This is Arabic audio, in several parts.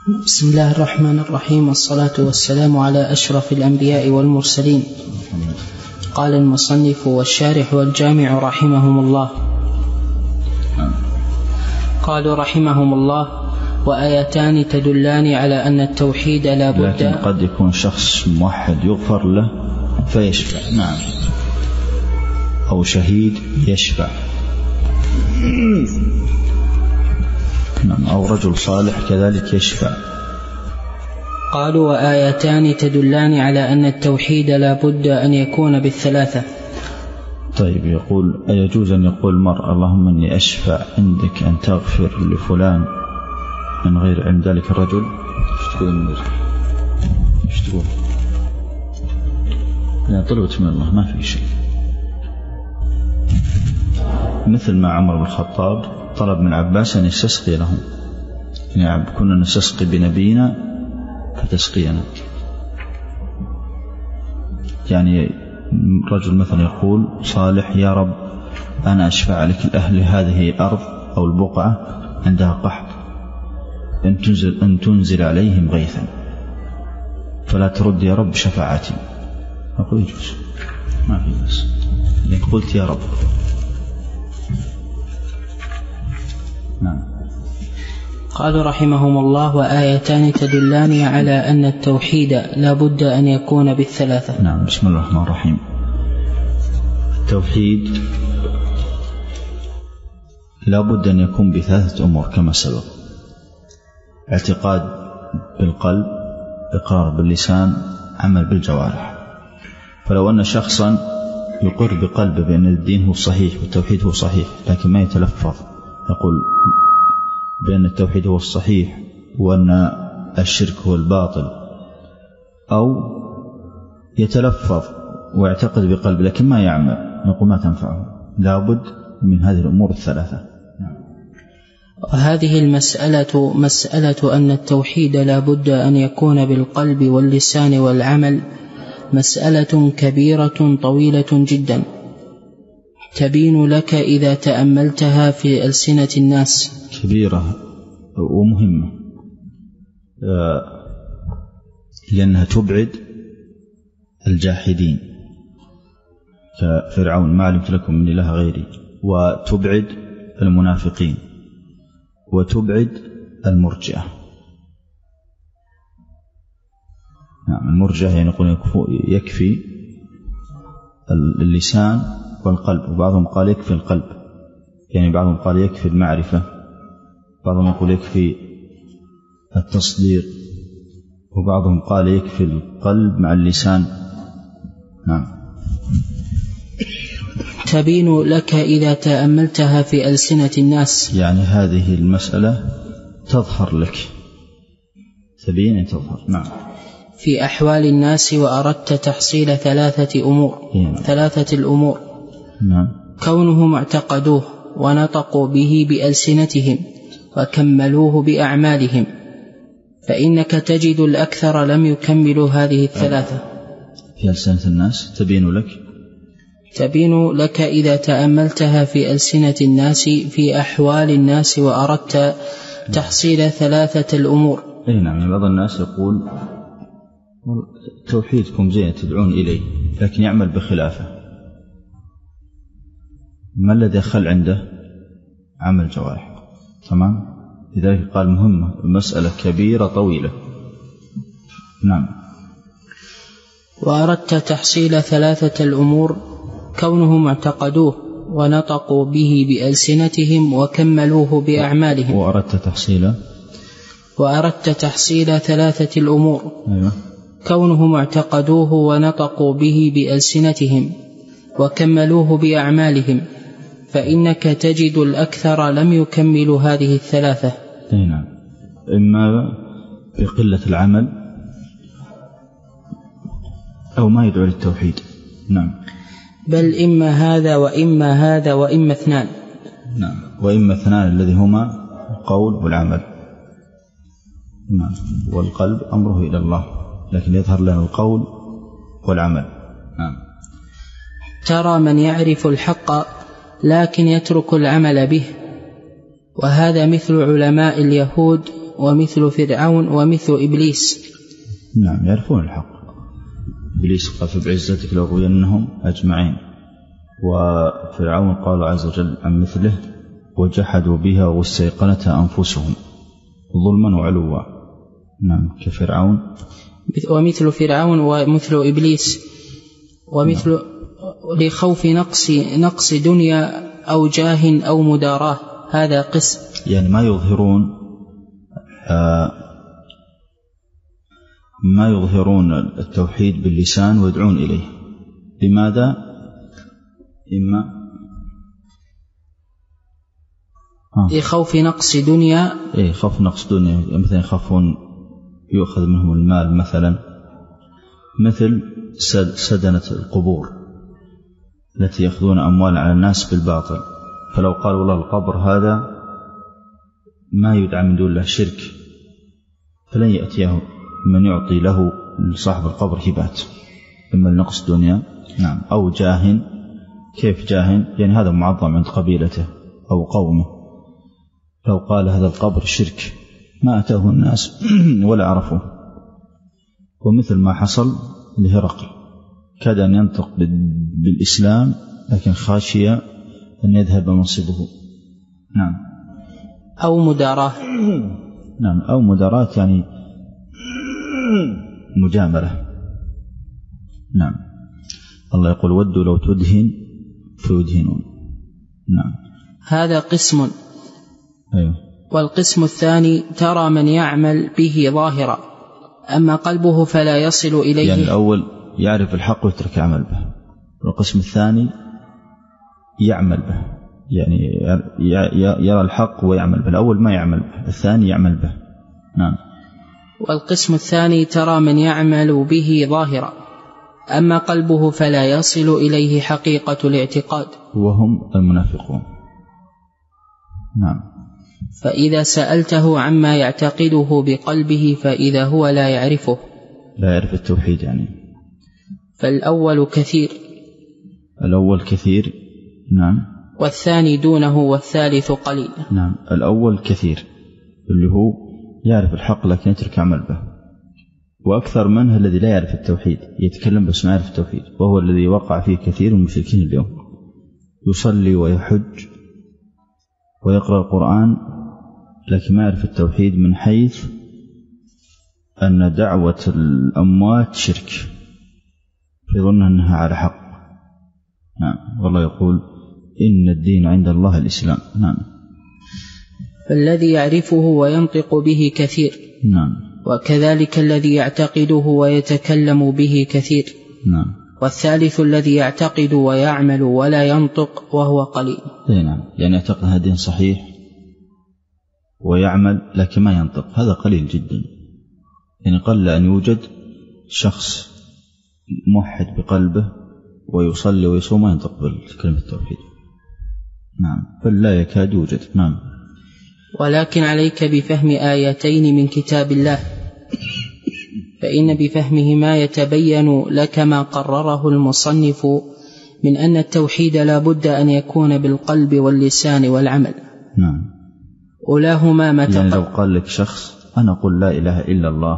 بسم الله الرحمن الرحيم، والصلاة والسلام على أشرف الأنبياء والمرسلين. قال المصنف والشارح والجامع رحمهم الله. قالوا رحمهم الله: وآيتان تدلان على أن التوحيد لا بد. لكن قد يكون شخص موحد يغفر له فيشفع، نعم، أو شهيد يشفع، نعم، أو رجل صالح كذلك يشفع. قالوا: وآيتان تدلان على أن التوحيد لا بد أن يكون بالثلاثة. طيب، يقول: أيجوز أن يقول المرء اللهم إني أشفع عندك أن تغفر لفلان من غير عند ذلك الرجل؟ ايش تقول؟ لا، طلبت من الله، ما في شيء. مثل ما عمر بن الخطاب طلب من عباس أن يستسقي لهم، يعني كنا نستسقي بنبينا فتسقينا. يعني رجل مثلا يقول صالح: يا رب أنا أشفع لك الأهل هذه الأرض أو البقعة عندها قحط، أن تنزل عليهم غيثا فلا ترد يا رب شفاعتي. أقول يجوز، ما في بس، لأنك قلت يا رب. نعم. قالوا رحمهم الله: وآيتان تدلان على أن التوحيد لا بد أن يكون بالثلاثة. نعم. بسم الله الرحمن الرحيم. التوحيد لا بد أن يكون بثلاثة أمور كما سبق: اعتقاد بالقلب، إقرار باللسان، عمل بالجوارح. فلو أن شخصا يقر بقلبه بأن الدين هو صحيح والتوحيد هو صحيح، لكن ما يتلفظ يقول بأن التوحيد هو الصحيح وأن الشرك هو الباطل، أو يتلفظ ويعتقد بقلبه لكن ما يعمل، نقول ما تنفعه. لابد من هذه الأمور الثلاثة. وهذه المسألة مسألة أن التوحيد لا بد أن يكون بالقلب واللسان والعمل مسألة كبيرة طويلة جدا، تبين لك إذا تأملتها في ألسنة الناس. كبيرة ومهمة، لأنها تبعد الجاحدين كفرعون: ما علمت لكم من إله غيري، وتبعد المنافقين، وتبعد المرجئة. نعم، المرجئة يعني يقول يكفي اللسان والقلب، وبعضهم قال يكفي القلب، يعني بعضهم قال يكفي المعرفة، بعضهم يقول يكفي التصديق، وبعضهم قال يكفي القلب مع اللسان. نعم. تبين لك إذا تأملتها في ألسنة الناس، يعني هذه المسألة تظهر لك، تبين أن تظهر. نعم. في أحوال الناس، وأردت تحصيل ثلاثة أمور. ثلاثة الأمور: نعم. كونهم اعتقدوه ونطقوا به بألسنتهم وكملوه بأعمالهم، فإنك تجد الأكثر لم يكملوا هذه الثلاثة. في ألسنة الناس تبين لك إذا تأملتها في ألسنة الناس في أحوال الناس، وأردت تحصيل ثلاثة الأمور. نعم. بعض الناس يقول توحيدكم زين تدعون إليه، لكن يعمل بخلافه. ما الذي يخل عنده؟ عمل جوارح. تمام. لذلك قال مهمة، مسألة كبيرة طويلة. نعم. وأردت تحصيل ثلاثة الأمور: كونهم اعتقدوه ونطقوا به بألسنتهم وكملوه بأعمالهم. وأردت تحصيل ثلاثة الأمور: أيوة. كونهم اعتقدوه ونطقوا به بألسنتهم وكملوه بأعمالهم، فإنك تجد الأكثر لم يكملوا هذه الثلاثة. نعم. إما بقلة العمل أو ما يدعو للتوحيد. نعم. بل إما هذا وإما هذا وإما اثنان. نعم. وإما اثنان الذي هما القول والعمل. نعم. والقلب أمره إلى الله، لكن يظهر لنا القول والعمل. نعم. ترى من يعرف الحق لكن يترك العمل به، وهذا مثل علماء اليهود ومثل فرعون ومثل إبليس. نعم يعرفون الحق. إبليس قال فبعزتك لأغوينهم أجمعين، وفرعون قال عز وجل عن مثله وجحدوا بها واستيقنتها أنفسهم ظلما وعلوا. نعم كفرعون ومثل فرعون ومثل إبليس ومثل نعم. لخوف نقص دنيا أو جاه أو مداراه، هذا قسم. يعني ما يظهرون التوحيد باللسان ويدعون إليه. لماذا؟ إما لخوف نقص دنيا، خوف نقص دنيا، مثلا يخافون يؤخذ منهم المال مثلا، مثل سدنة القبور التي يأخذون أموال على الناس بالباطل، فلو قال والله القبر هذا ما يدعى من دون الله شرك، فلن يأتيه من يعطي له لصاحب القبر هبات، إما لنقص دنيا نعم أو جاه. كيف جاه؟ يعني هذا معظم عند قبيلته أو قومه، لو قال هذا القبر شرك ما أتاه الناس ولا عرفوه. ومثل ما حصل لهرقل، كاد أن ينطق بالإسلام لكن خاشية أن يذهب منصبه. نعم أو مداراة. نعم أو مداراة يعني مجاملة. نعم الله يقول ودوا لو تدهن فيدهنون. نعم هذا قسم. أيوه. والقسم الثاني ترى من يعمل به ظاهرا أما قلبه فلا يصل إليه. يعني الأول يعرف الحق ويترك عمل به، والقسم الثاني يعمل به، يعني يرى الحق ويعمل به. الأول ما يعمل به، الثاني يعمل به. نعم. والقسم الثاني ترى من يعمل به ظاهرا أما قلبه فلا يصل إليه حقيقة الاعتقاد، وهم المنافقون. نعم. فإذا سألته عما يعتقده بقلبه فإذا هو لا يعرفه، لا يعرف التوحيد يعني. فالأول كثير. الأول كثير. نعم. والثاني دونه والثالث قليل. نعم الأول كثير اللي هو يعرف الحق لكن يترك عمل به، وأكثر منه الذي لا يعرف التوحيد، يتكلم بس ما يعرف التوحيد، وهو الذي وقع فيه كثير من المشركين اليوم، يصلي ويحج ويقرأ القرآن لكن ما يعرف التوحيد، من حيث أن دعوة الأموات شرك، فيظن أنها على حق. نعم والله يقول إن الدين عند الله الإسلام. نعم. فالذي يعرفه وينطق به كثير. نعم. وكذلك الذي يعتقده ويتكلم به كثير. نعم. والثالث الذي يعتقد ويعمل ولا ينطق وهو قليل. نعم يعني يعتقد هذا دين صحيح ويعمل لكن ما ينطق، هذا قليل جدا. يعني قل أن يوجد شخص موحد بقلبه ويصلي ويصوم ما ينطق بكلمة التوحيد. نعم بل لا يكاد يوجد. نعم. ولكن عليك بفهم آيتين من كتاب الله، فإن بفهمهما يتبين لك ما قرره المصنف من أن التوحيد لا بد أن يكون بالقلب واللسان والعمل. نعم. أولاهما ما يعني لو قال لك شخص أنا أقول لا إله إلا الله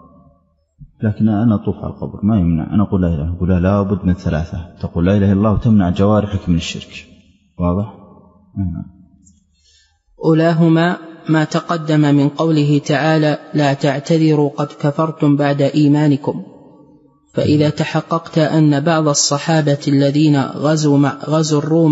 لكن أنا أطوف على القبر، ما يمنع أنا أقول لا إله، أقول لا بد من ثلاثة، تقول لا إله إلا الله وتمنع جوارحك من الشرك. واضح؟ أولاهما ما تقدم من قوله تعالى لا تعتذروا قد كفرتم بعد إيمانكم، فإذا تحققت أن بعض الصحابة الذين غزوا الروم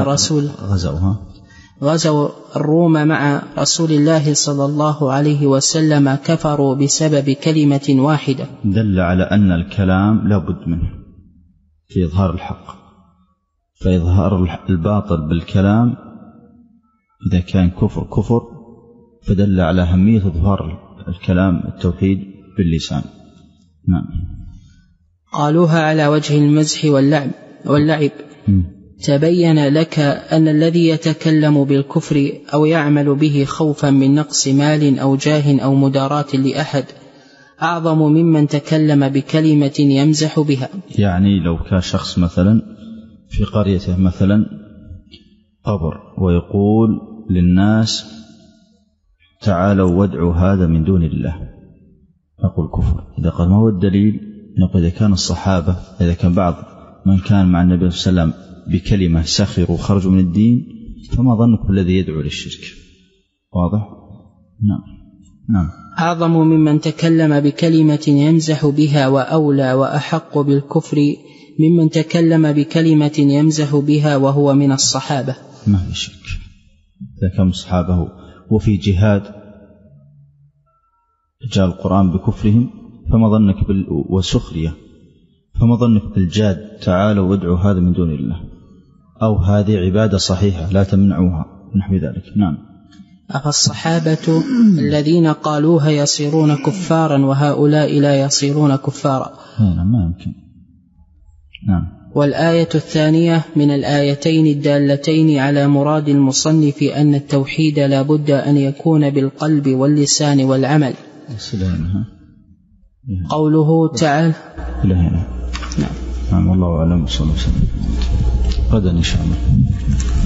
مع رسول الله صلى الله عليه وسلم كفروا بسبب كلمة واحدة، دل على أن الكلام لا بد منه في إظهار الحق، فإظهار الباطل بالكلام إذا كان كفر فدل على أهمية إظهار الكلام التوحيد باللسان. نعم. قالوها على وجه المزح واللعب. تبين لك أن الذي يتكلم بالكفر أو يعمل به خوفا من نقص مال أو جاه أو مداراة لأحد أعظم ممن تكلم بكلمة يمزح بها. يعني لو كان شخص مثلا في قريته مثلا قبر ويقول للناس تعالوا وادعوا هذا من دون الله، نقول كفر. إذا قال ما هو الدليل؟ نقول إذا كان الصحابة، إذا كان بعض من كان مع النبي صلى الله عليه وسلم بكلمة سخروا وخرجوا من الدين، فما ظنك بالذي يدعو للشرك؟ واضح؟ نعم. أعظم ممن تكلم بكلمة يمزح بها وأولى وأحق بالكفر ممن تكلم بكلمة يمزح بها وهو من الصحابة. ما في شك، إذا كان الصحابة وفي جهاد جاء القرآن بكفرهم، فما ظنك والسخرية، فما ظنك بالجاد تعالوا وادعوا هذا من دون الله، أو هذه عبادة صحيحة لا تمنعوها نحو ذلك. نعم. أفالصحابة الذين قالوها يصيرون كفارا وهؤلاء لا يصيرون كفارا؟ ما يمكن. نعم. والآية الثانية من الآيتين الدالتين على مراد المصنف أن التوحيد لا بد أن يكون بالقلب واللسان والعمل. قوله تعالى إلى هنا. نعم. والله أعلم. صلى الله عليه وسلم. غدا إن شاء الله.